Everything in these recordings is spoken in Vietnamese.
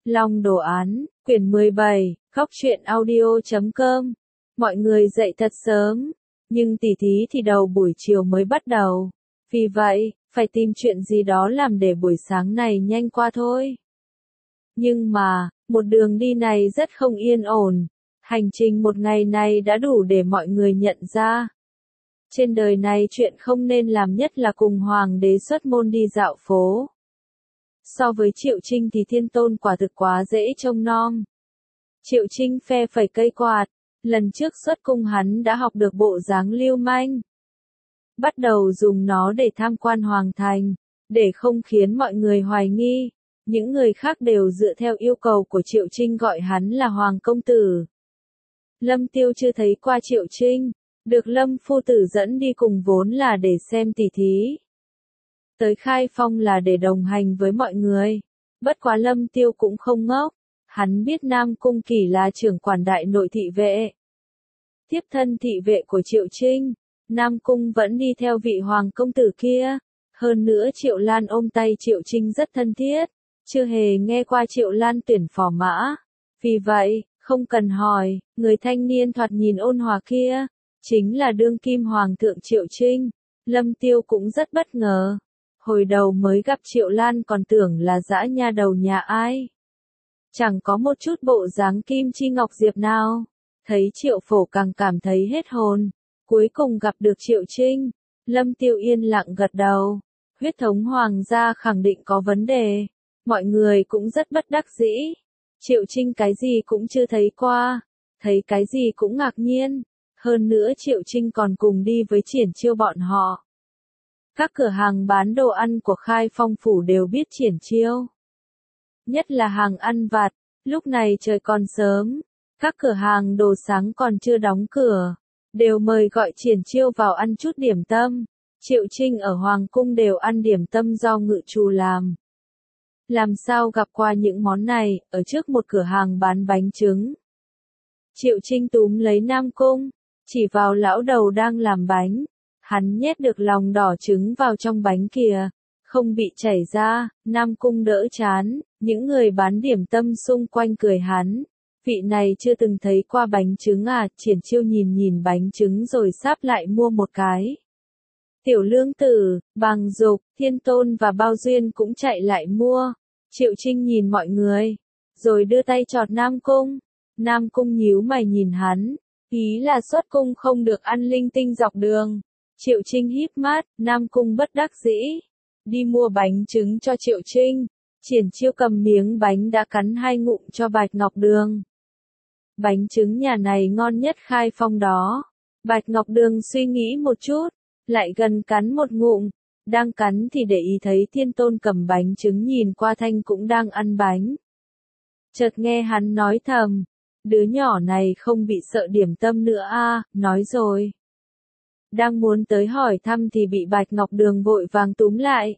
Long đồ án, quyển 17, Góc truyện audio.com. Mọi người dậy thật sớm, nhưng tỉ thí thì đầu buổi chiều mới bắt đầu. Vì vậy, phải tìm chuyện gì đó làm để buổi sáng này nhanh qua thôi. Nhưng mà, một đường đi này rất không yên ổn. Hành trình một ngày này đã đủ để mọi người nhận ra. Trên đời này chuyện không nên làm nhất là cùng hoàng đế xuất môn đi dạo phố. So với Triệu Trinh thì Thiên Tôn quả thực quá dễ trông nom. Triệu Trinh phe phẩy cây quạt, lần trước xuất cung hắn đã học được bộ dáng lưu manh. Bắt đầu dùng nó để tham quan hoàng thành, để không khiến mọi người hoài nghi. Những người khác đều dựa theo yêu cầu của Triệu Trinh gọi hắn là Hoàng Công Tử. Lâm Tiêu chưa thấy qua Triệu Trinh, được Lâm Phu Tử dẫn đi cùng vốn là để xem tỉ thí. Tới Khai Phong là để đồng hành với mọi người. Bất quá Lâm Tiêu cũng không ngốc, hắn biết Nam Cung Kỳ là trưởng quản đại nội thị vệ. Tiếp thân thị vệ của Triệu Trinh, Nam Cung vẫn đi theo vị Hoàng Công Tử kia. Hơn nữa Triệu Lan ôm tay Triệu Trinh rất thân thiết, chưa hề nghe qua Triệu Lan tuyển phò mã. Vì vậy, không cần hỏi, người thanh niên thoạt nhìn ôn hòa kia, chính là đương kim Hoàng thượng Triệu Trinh. Lâm Tiêu cũng rất bất ngờ. Hồi đầu mới gặp Triệu Lan còn tưởng là dã nha đầu nhà ai. Chẳng có một chút bộ dáng kim chi ngọc diệp nào. Thấy Triệu Phổ càng cảm thấy hết hồn. Cuối cùng gặp được Triệu Trinh. Lâm Tiêu yên lặng gật đầu. Huyết thống hoàng gia khẳng định có vấn đề. Mọi người cũng rất bất đắc dĩ. Triệu Trinh cái gì cũng chưa thấy qua. Thấy cái gì cũng ngạc nhiên. Hơn nữa Triệu Trinh còn cùng đi với Triển Chiêu bọn họ. Các cửa hàng bán đồ ăn của Khai Phong Phủ đều biết Triển Chiêu. Nhất là hàng ăn vặt, lúc này trời còn sớm, các cửa hàng đồ sáng còn chưa đóng cửa, đều mời gọi Triển Chiêu vào ăn chút điểm tâm. Triệu Trinh ở Hoàng Cung đều ăn điểm tâm do ngự trù làm. Làm sao gặp qua những món này, ở trước một cửa hàng bán bánh trứng. Triệu Trinh túm lấy Nam Cung, chỉ vào lão đầu đang làm bánh. Hắn nhét được lòng đỏ trứng vào trong bánh kìa, không bị chảy ra. Nam Cung đỡ chán, những người bán điểm tâm xung quanh cười hắn. Vị này chưa từng thấy qua bánh trứng à? Triển Chiêu nhìn nhìn bánh trứng rồi sáp lại mua một cái. Tiểu Lương Tử, Bàng Dục, Thiên Tôn và Bao Duyên cũng chạy lại mua. Triệu Trinh nhìn mọi người, rồi đưa tay chọt Nam Cung. Nam Cung nhíu mày nhìn hắn, ý là xuất cung không được ăn linh tinh dọc đường. Triệu Trinh híp mắt, Nam Cung bất đắc dĩ. Đi mua bánh trứng cho Triệu Trinh. Triển Chiêu cầm miếng bánh đã cắn 2 ngụm cho Bạch Ngọc Đường. Bánh trứng nhà này ngon nhất Khai Phong đó. Bạch Ngọc Đường suy nghĩ một chút, lại gần cắn một ngụm. Đang cắn thì để ý thấy Thiên Tôn cầm bánh trứng nhìn qua Thanh cũng đang ăn bánh. Chợt nghe hắn nói thầm, đứa nhỏ này không bị sợ điểm tâm nữa à, nói rồi. Đang muốn tới hỏi thăm thì bị Bạch Ngọc Đường vội vàng túm lại.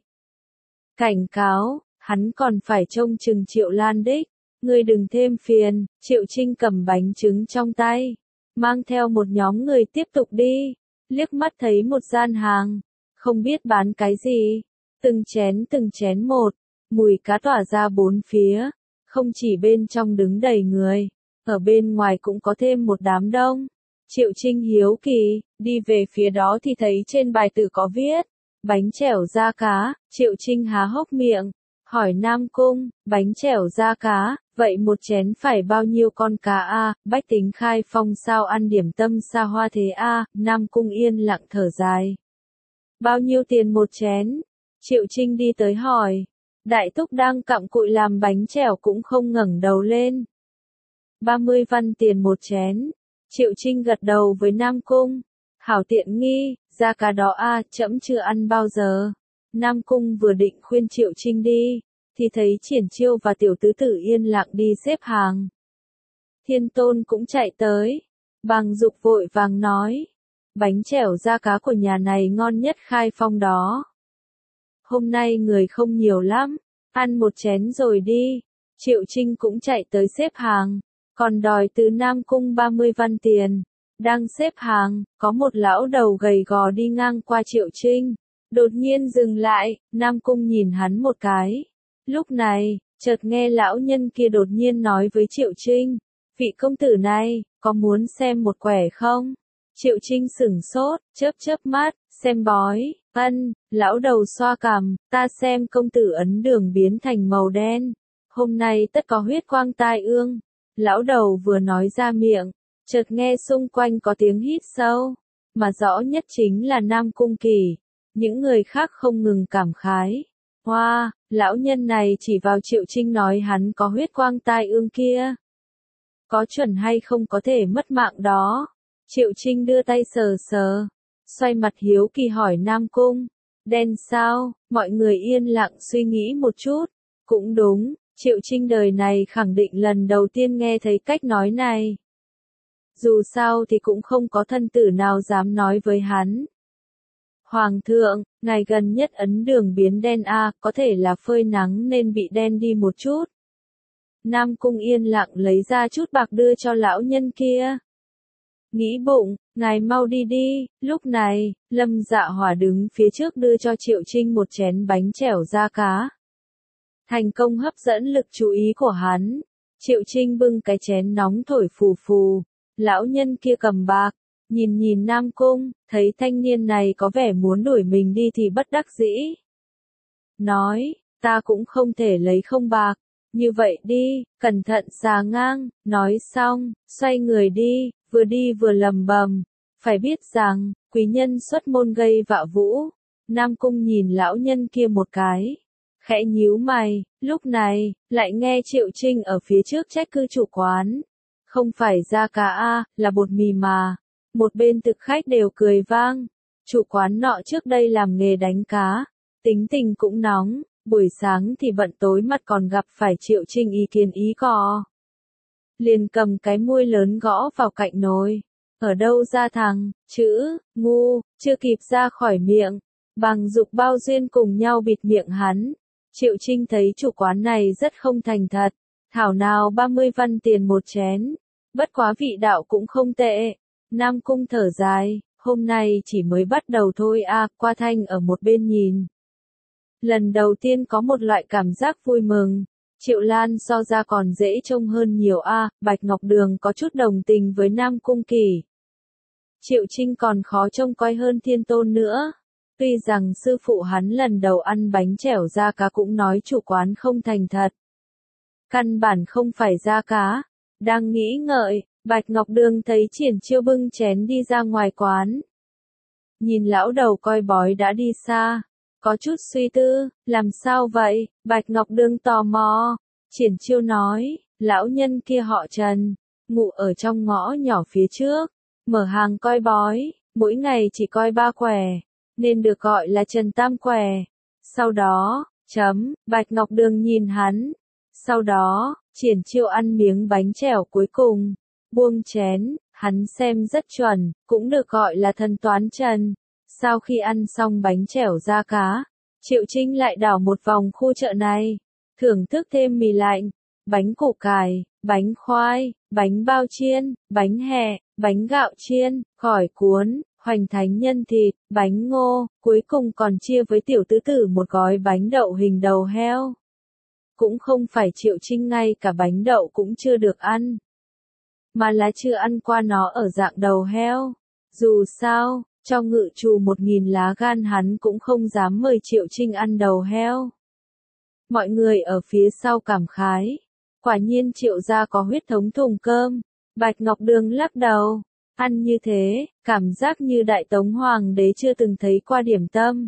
Cảnh cáo, hắn còn phải trông chừng Triệu Lan đích. Ngươi đừng thêm phiền. Triệu Trinh cầm bánh trứng trong tay, mang theo một nhóm người tiếp tục đi. Liếc mắt thấy một gian hàng, không biết bán cái gì. Từng chén một, mùi cá tỏa ra bốn phía. Không chỉ bên trong đứng đầy người, ở bên ngoài cũng có thêm một đám đông. Triệu Trinh hiếu kỳ, đi về phía đó thì thấy trên bài tử có viết, bánh chẻo da cá. Triệu Trinh há hốc miệng, hỏi Nam Cung, bánh chẻo da cá, vậy một chén phải bao nhiêu con cá a? Bách tính Khai Phong sao ăn điểm tâm xa hoa thế a? Nam Cung yên lặng thở dài. Bao nhiêu tiền một chén? Triệu Trinh đi tới hỏi. Đại Túc đang cặm cụi làm bánh chẻo cũng không ngẩng đầu lên. 30 văn tiền một chén. Triệu Trinh gật đầu với Nam Cung. Hảo tiện nghi, da cá đó a, trẫm chưa ăn bao giờ. Nam Cung vừa định khuyên Triệu Trinh đi, thì thấy Triển Chiêu và Tiểu Tứ Tử yên lặng đi xếp hàng. Thiên Tôn cũng chạy tới. Bàng Dục vội vàng nói. Bánh chẻo da cá của nhà này ngon nhất Khai Phong đó. Hôm nay người không nhiều lắm, ăn một chén rồi đi. Triệu Trinh cũng chạy tới xếp hàng, còn đòi từ Nam Cung 30 văn tiền. Đang xếp hàng, có một lão đầu gầy gò đi ngang qua Triệu Trinh. Đột nhiên dừng lại, Nam Cung nhìn hắn một cái. Lúc này, Chợt nghe lão nhân kia đột nhiên nói với Triệu Trinh, vị công tử này, có muốn xem một quẻ không? Triệu Trinh sửng sốt, chớp chớp mắt, xem bói, lão đầu xoa cằm, ta xem công tử ấn đường biến thành màu đen. Hôm nay tất có huyết quang tai ương. Lão đầu vừa nói ra miệng, chợt nghe xung quanh có tiếng hít sâu, mà rõ nhất chính là Nam Cung Kỳ. Những người khác không ngừng cảm khái. Hoa, lão nhân này chỉ vào Triệu Trinh nói hắn có huyết quang tai ương kia. Có chuẩn hay không có thể mất mạng đó? Triệu Trinh đưa tay sờ sờ, xoay mặt hiếu kỳ hỏi Nam Cung. Đen sao? Mọi người yên lặng suy nghĩ một chút. Cũng đúng, Triệu Trinh đời này khẳng định lần đầu tiên nghe thấy cách nói này. Dù sao thì cũng không có thân tử nào dám nói với hắn. Hoàng thượng, ngài gần nhất ấn đường biến đen có thể là phơi nắng nên bị đen đi một chút. Nam Cung yên lặng lấy ra chút bạc đưa cho lão nhân kia. Nghĩ bụng, ngài mau đi đi. Lúc này, Lâm Dạ Hỏa đứng phía trước đưa cho Triệu Trinh một chén bánh chèo da cá. Thành công hấp dẫn lực chú ý của hắn. Triệu Trinh bưng cái chén nóng thổi phù phù. Lão nhân kia cầm bạc, nhìn Nam Cung, thấy thanh niên này có vẻ muốn đuổi mình đi thì bất đắc dĩ. Nói, ta cũng không thể lấy không bạc. Như vậy đi, cẩn thận xà ngang, nói xong, xoay người đi vừa lầm bầm. Phải biết rằng, quý nhân xuất môn gây vạ vũ. Nam Cung nhìn lão nhân kia một cái, khẽ nhíu mày, lúc này, lại nghe Triệu Trinh ở phía trước trách cứ chủ quán. Không phải da cá là bột mì mà. Một bên thực khách đều cười vang. Chủ quán nọ trước đây làm nghề đánh cá, tính tình cũng nóng. Buổi sáng thì bận tối mắt còn gặp phải Triệu Trinh ý kiến ý cò. Liền cầm cái muôi lớn gõ vào cạnh nồi. Ở đâu ra thằng, chữ, ngu, chưa kịp ra khỏi miệng. Bằng dục bao duyên cùng nhau bịt miệng hắn. Triệu Trinh thấy chủ quán này rất không thành thật. Thảo nào 30 văn tiền một chén. Bất quá vị đạo cũng không tệ. Nam Cung thở dài, hôm nay chỉ mới bắt đầu thôi qua thanh ở một bên nhìn. Lần đầu tiên có một loại cảm giác vui mừng. Triệu Lan so ra còn dễ trông hơn nhiều Bạch Ngọc Đường có chút đồng tình với Nam Cung Kỳ. Triệu Trinh còn khó trông coi hơn Thiên Tôn nữa. Tuy rằng sư phụ hắn lần đầu ăn bánh chèo da cá cũng nói chủ quán không thành thật. Căn bản không phải da cá. Đang nghĩ ngợi, Bạch Ngọc Đường thấy Triển Chiêu bưng chén đi ra ngoài quán. Nhìn lão đầu coi bói đã đi xa. Có chút suy tư, làm sao vậy? Bạch Ngọc Đường tò mò. Triển Chiêu nói, lão nhân kia họ Trần, ngụ ở trong ngõ nhỏ phía trước, mở hàng coi bói, mỗi ngày chỉ coi 3 quẻ, nên được gọi là Trần Tam Quẻ. Sau đó, Bạch Ngọc Đường nhìn hắn. Sau đó, Triển Chiêu ăn miếng bánh chèo cuối cùng, buông chén, hắn xem rất chuẩn, cũng được gọi là thần toán Trần. Sau khi ăn xong bánh chèo da cá, Triệu Trinh lại đảo một vòng khu chợ này, thưởng thức thêm mì lạnh, bánh củ cải, bánh khoai, bánh bao chiên, bánh hẹ, bánh gạo chiên, gỏi cuốn, hoành thánh nhân thịt, bánh ngô, cuối cùng còn chia với tiểu tứ tử một gói bánh đậu hình đầu heo. Cũng không phải Triệu Trinh ngay cả bánh đậu cũng chưa được ăn, mà là chưa ăn qua nó ở dạng đầu heo. Dù sao, cho ngự trù 1000 lá gan hắn cũng không dám mời Triệu Trinh ăn đầu heo. Mọi người ở phía sau cảm khái. Quả nhiên Triệu gia có huyết thống thùng cơm. Bạch Ngọc Đường lắc đầu. Ăn như thế, cảm giác như Đại Tống Hoàng đế chưa từng thấy qua điểm tâm.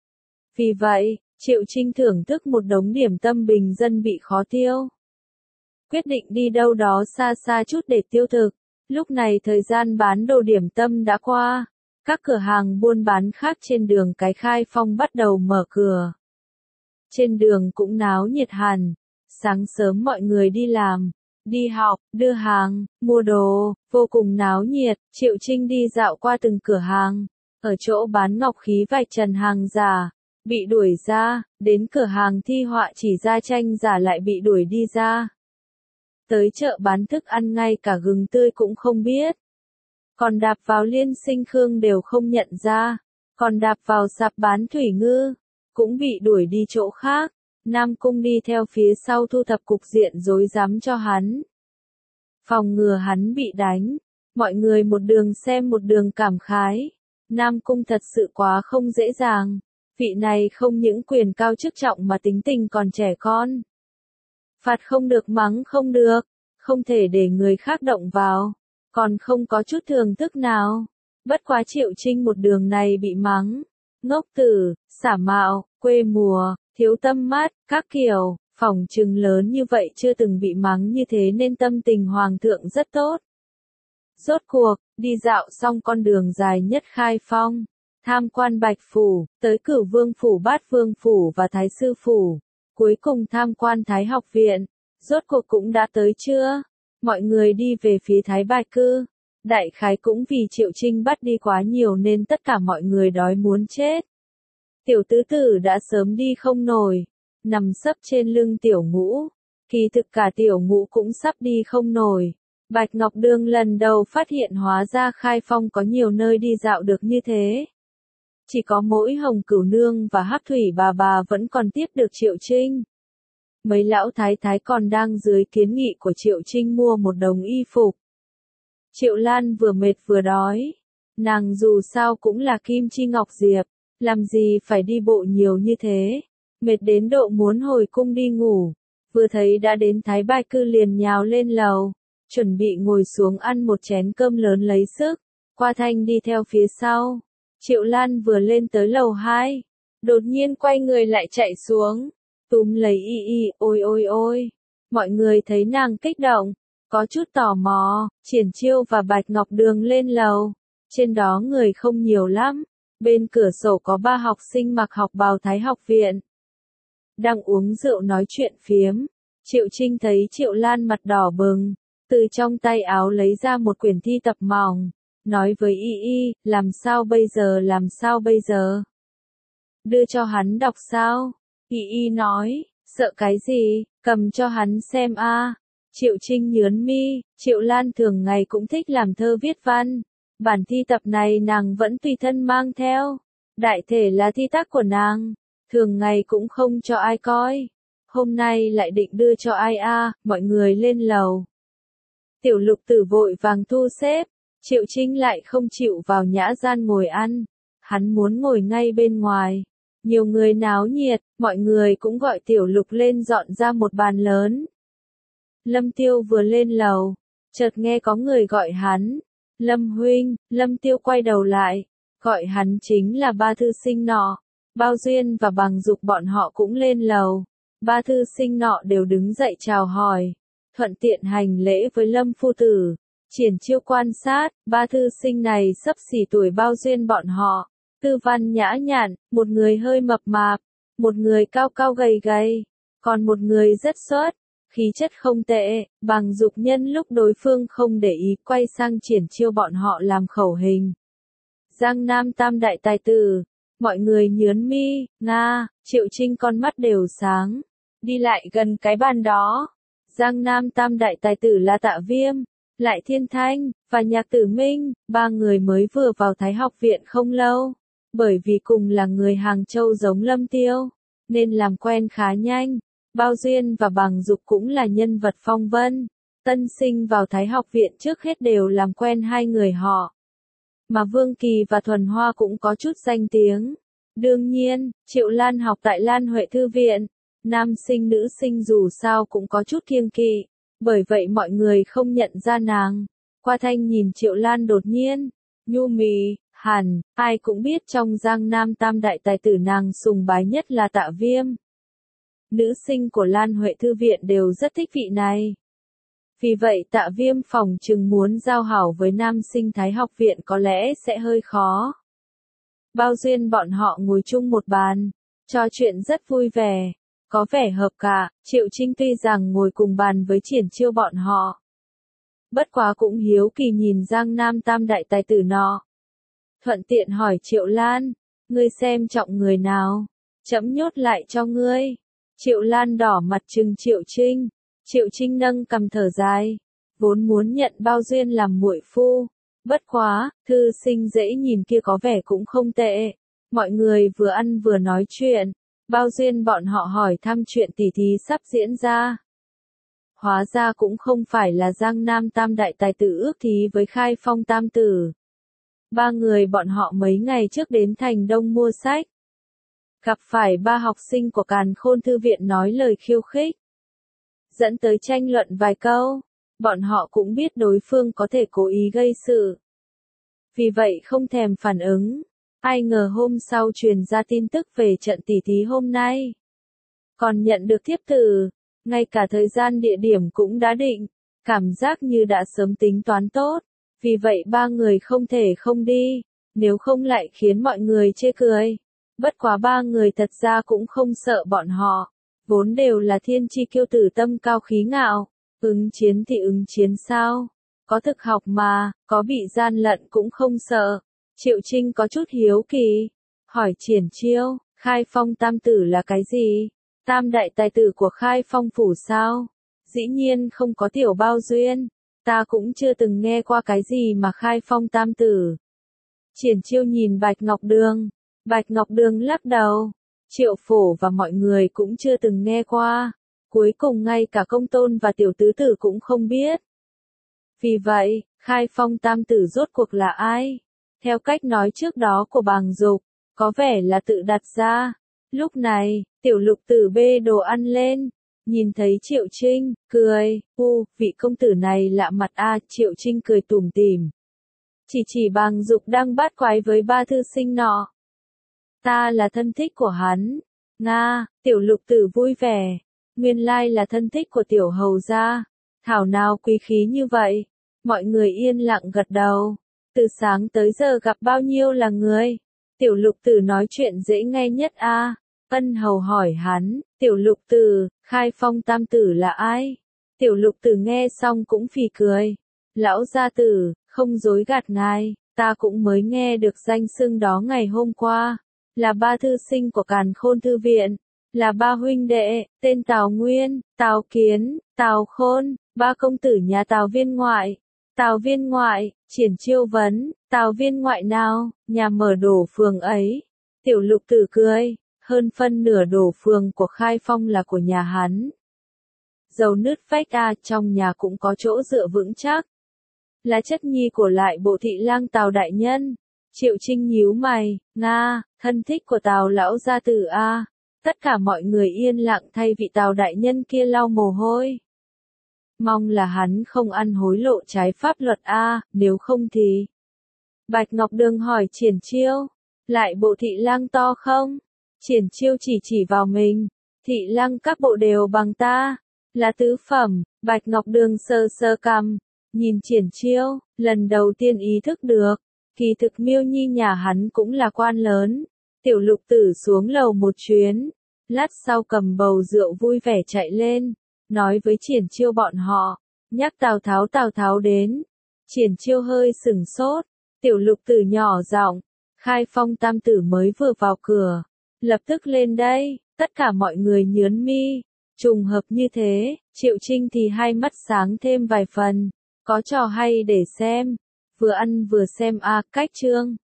Vì vậy, Triệu Trinh thưởng thức một đống điểm tâm bình dân bị khó tiêu. Quyết định đi đâu đó xa xa chút để tiêu thực. Lúc này thời gian bán đồ điểm tâm đã qua. Các cửa hàng buôn bán khác trên đường Cái Khai Phong bắt đầu mở cửa. Trên đường cũng náo nhiệt hẳn. Sáng sớm mọi người đi làm, đi học, đưa hàng, mua đồ, vô cùng náo nhiệt. Triệu Trinh đi dạo qua từng cửa hàng. Ở chỗ bán ngọc khí vạch trần hàng giả, bị đuổi ra. Đến cửa hàng thi họa chỉ ra tranh giả lại bị đuổi đi ra. Tới chợ bán thức ăn ngay cả gừng tươi cũng không biết. Còn đạp vào Liên Sinh Khương đều không nhận ra. Còn đạp vào sạp bán thủy ngư, cũng bị đuổi đi chỗ khác. Nam Cung đi theo phía sau thu thập cục diện rối rắm cho hắn. Phòng ngừa hắn bị đánh, mọi người một đường xem một đường cảm khái. Nam Cung thật sự quá không dễ dàng, vị này không những quyền cao chức trọng mà tính tình còn trẻ con. Phạt không được mắng không được, không thể để người khác động vào, còn không có chút thưởng thức nào. Bất quá Triệu Trinh một đường này bị mắng, ngốc tử, xả mạo, quê mùa, thiếu tâm mát, các kiểu, phỏng chừng lớn như vậy chưa từng bị mắng như thế nên tâm tình hoàng thượng rất tốt. Rốt cuộc, đi dạo xong con đường dài nhất Khai Phong, tham quan Bạch Phủ, tới Cửu Vương Phủ, Bát Vương Phủ và Thái Sư Phủ, cuối cùng tham quan Thái Học Viện. Rốt cuộc cũng đã tới chưa? Mọi người đi về phía Thái Bạch Cư. Đại khái cũng vì Triệu Trinh bắt đi quá nhiều nên tất cả mọi người đói muốn chết. Tiểu tứ tử đã sớm đi không nổi, nằm sấp trên lưng Tiểu Ngũ. Kỳ thực cả Tiểu Ngũ cũng sắp đi không nổi. Bạch Ngọc Đường lần đầu phát hiện hóa ra Khai Phong có nhiều nơi đi dạo được như thế. Chỉ có mỗi Hồng Cửu Nương và Hắc Thủy bà vẫn còn tiếp được Triệu Trinh. Mấy lão thái thái còn đang dưới kiến nghị của Triệu Trinh mua một đống y phục. Triệu Lan vừa mệt vừa đói. Nàng dù sao cũng là Kim Chi Ngọc Diệp, làm gì phải đi bộ nhiều như thế. Mệt đến độ muốn hồi cung đi ngủ. Vừa thấy đã đến Thái Bạch Cư liền nhào lên lầu, chuẩn bị ngồi xuống ăn một chén cơm lớn lấy sức. Qua Thanh đi theo phía sau. Triệu Lan vừa lên tới lầu 2, đột nhiên quay người lại chạy xuống, túm lấy y, ôi ôi ôi. Mọi người thấy nàng kích động, có chút tò mò. Triển Chiêu và Bạch Ngọc Đường lên lầu, trên đó người không nhiều lắm. Bên cửa sổ có 3 học sinh mặc học bào Thái Học Viện, đang uống rượu nói chuyện phiếm. Triệu Trinh thấy Triệu Lan mặt đỏ bừng, từ trong tay áo lấy ra một quyển thi tập mỏng, nói với y, làm sao bây giờ? Đưa cho hắn đọc sao? Y nói, sợ cái gì, cầm cho hắn xem a. Triệu Trinh nhướng mi, Triệu Lan thường ngày cũng thích làm thơ viết văn. Bản thi tập này nàng vẫn tùy thân mang theo. Đại thể là thi tác của nàng, thường ngày cũng không cho ai coi. Hôm nay lại định đưa cho ai a. Mọi người lên lầu. Tiểu Lục Tử vội vàng thu xếp. Triệu Trinh lại không chịu vào nhã gian ngồi ăn. Hắn muốn ngồi ngay bên ngoài. Nhiều người náo nhiệt, mọi người cũng gọi Tiểu Lục lên dọn ra một bàn lớn. Lâm Tiêu vừa lên lầu, chợt nghe có người gọi hắn. Lâm huynh. Lâm Tiêu quay đầu lại, gọi hắn chính là 3 thư sinh nọ. Bao Duyên và Bằng Dục bọn họ cũng lên lầu. 3 thư sinh nọ đều đứng dậy chào hỏi, thuận tiện hành lễ với Lâm phu tử. Triển Chiêu quan sát, 3 thư sinh này xấp xỉ tuổi Bao Duyên bọn họ. Tư văn nhã nhặn, một người hơi mập mạp, một người cao cao gầy gầy, còn một người rất xuất, khí chất không tệ. Bằng Dục nhân lúc đối phương không để ý quay sang Triển Chiêu bọn họ làm khẩu hình. Giang Nam Tam đại tài tử, mọi người nhướng mi. Nga. Triệu Trinh con mắt đều sáng, đi lại gần cái bàn đó. Giang Nam Tam đại tài tử là Tạ Viêm, Lại Thiên Thanh và Nhạc Tử Minh, 3 người mới vừa vào Thái Học Viện không lâu. Bởi vì cùng là người Hàng Châu giống Lâm Tiêu, nên làm quen khá nhanh. Bao Duyên và Bằng Dục cũng là nhân vật phong vân. Tân sinh vào Thái Học Viện trước hết đều làm quen hai người họ. Mà Vương Kỳ và Thuần Hoa cũng có chút danh tiếng. Đương nhiên, Triệu Lan học tại Lan Huệ Thư Viện. Nam sinh nữ sinh dù sao cũng có chút kiêng kỵ. Bởi vậy mọi người không nhận ra nàng. Qua Thanh nhìn Triệu Lan đột nhiên, nhu mì. Hẳn, ai cũng biết trong Giang Nam Tam đại tài tử nàng sùng bái nhất là Tạ Viêm. Nữ sinh của Lan Huệ Thư Viện đều rất thích vị này. Vì vậy Tạ Viêm phỏng chừng muốn giao hảo với nam sinh Thái Học Viện có lẽ sẽ hơi khó. Bao Duyên bọn họ ngồi chung một bàn, trò chuyện rất vui vẻ, có vẻ hợp cả. Triệu Trinh tuy rằng ngồi cùng bàn với Triển Chiêu bọn họ, bất quá cũng hiếu kỳ nhìn Giang Nam Tam đại tài tử nọ. Thuận tiện hỏi Triệu Lan, ngươi xem trọng người nào, trẫm nhốt lại cho ngươi. Triệu Lan đỏ mặt trừng Triệu Trinh. Triệu Trinh nâng cằm thở dài, vốn muốn nhận Bao Duyên làm muội phu, bất quá, thư sinh dễ nhìn kia có vẻ cũng không tệ. Mọi người vừa ăn vừa nói chuyện, Bao duyên bọn họ hỏi thăm chuyện tỉ thí sắp diễn ra. Hóa ra cũng không phải là Giang Nam tam đại tài tử ước thí với Khai Phong tam tử. Ba người bọn họ mấy ngày trước đến thành Đông mua sách. Gặp phải ba học sinh của Càn Khôn Thư viện nói lời khiêu khích. Dẫn tới tranh luận vài câu. Bọn họ cũng biết đối phương có thể cố ý gây sự. Vì vậy không thèm phản ứng. Ai ngờ hôm sau truyền ra tin tức về trận tỉ thí hôm nay. Còn nhận được thiếp từ. Ngay cả thời gian địa điểm cũng đã định. Cảm giác như đã sớm tính toán tốt. Vì vậy ba người không thể không đi. Nếu không lại khiến mọi người chê cười. Bất quá ba người thật ra cũng không sợ bọn họ. Vốn đều là thiên chi kiêu tử tâm cao khí ngạo. Ứng chiến thì ứng chiến sao? Có thực học mà, có bị gian lận cũng không sợ. Triệu Trinh có chút hiếu kỳ. Hỏi Triển Chiêu, Khai Phong tam tử là cái gì? Tam đại tài tử của Khai Phong phủ sao? Dĩ nhiên không có Tiểu Bao Duyên. Ta cũng chưa từng nghe qua cái gì mà Khai Phong tam tử. Triển Chiêu nhìn Bạch Ngọc Đường. Bạch Ngọc Đường lắc đầu. Triệu Phổ và mọi người cũng chưa từng nghe qua. Cuối cùng ngay cả Công Tôn và Tiểu Tứ Tử cũng không biết. Vì vậy, Khai Phong tam tử rốt cuộc là ai? Theo cách nói trước đó của Bàng Dục, có vẻ là tự đặt ra. Lúc này, Tiểu Lục Tử bê đồ ăn lên, nhìn thấy Triệu Trinh, cười, vị công tử này lạ mặt a. Triệu Trinh cười tủm tỉm. Chỉ Bàng Dục đang bát quái với ba thư sinh nọ. Ta là thân thích của hắn. Nga, Tiểu Lục Tử vui vẻ. Nguyên lai là thân thích của Tiểu Hầu gia. Thảo nào quý khí như vậy. Mọi người yên lặng gật đầu. Từ sáng tới giờ gặp bao nhiêu là người. Tiểu Lục Tử nói chuyện dễ nghe nhất a. Ân Hầu hỏi hắn, Tiểu Lục Tử, Khai Phong tam tử là ai? Tiểu Lục Tử nghe xong cũng phì cười. Lão gia tử, không dối gạt ngài, ta cũng mới nghe được danh xưng đó ngày hôm qua. Là ba thư sinh của Càn Khôn Thư viện. Là ba huynh đệ, tên Tào Nguyên, Tào Kiến, Tào Khôn, ba công tử nhà Tào viên ngoại. Tào viên ngoại, Triển Chiêu vấn, Tào viên ngoại nào, nhà mở đổ phường ấy. Tiểu Lục Tử cười, hơn phân nửa đổ phường của Khai Phong là của nhà hắn. Dầu nứt vách trong nhà cũng có chỗ dựa vững chắc. Là chất nhi của lại bộ thị lang Tào đại nhân. Triệu Trinh nhíu mày, Nga, thân thích của Tào lão gia tử a. Tất cả mọi người yên lặng thay vị Tào đại nhân kia lau mồ hôi. Mong là hắn không ăn hối lộ trái pháp luật a, nếu không thì. Bạch Ngọc Đường hỏi Triển Chiêu, lại bộ thị lang to không? Triển Chiêu chỉ vào mình, thị lang các bộ đều bằng ta, là tứ phẩm. Bạch Ngọc Đường sơ cằm, nhìn Triển Chiêu, lần đầu tiên ý thức được, kỳ thực Miêu Nhi nhà hắn cũng là quan lớn. Tiểu Lục Tử xuống lầu một chuyến, lát sau cầm bầu rượu vui vẻ chạy lên, nói với Triển Chiêu bọn họ, nhắc Tào Tháo đến. Triển Chiêu hơi sửng sốt, Tiểu Lục Tử nhỏ giọng, Khai Phong tam tử mới vừa vào cửa, lập tức lên đây. Tất cả mọi người nhướng mi, trùng hợp như thế. Triệu Trinh thì hai mắt sáng thêm vài phần, có trò hay để xem, vừa ăn vừa xem cách chương.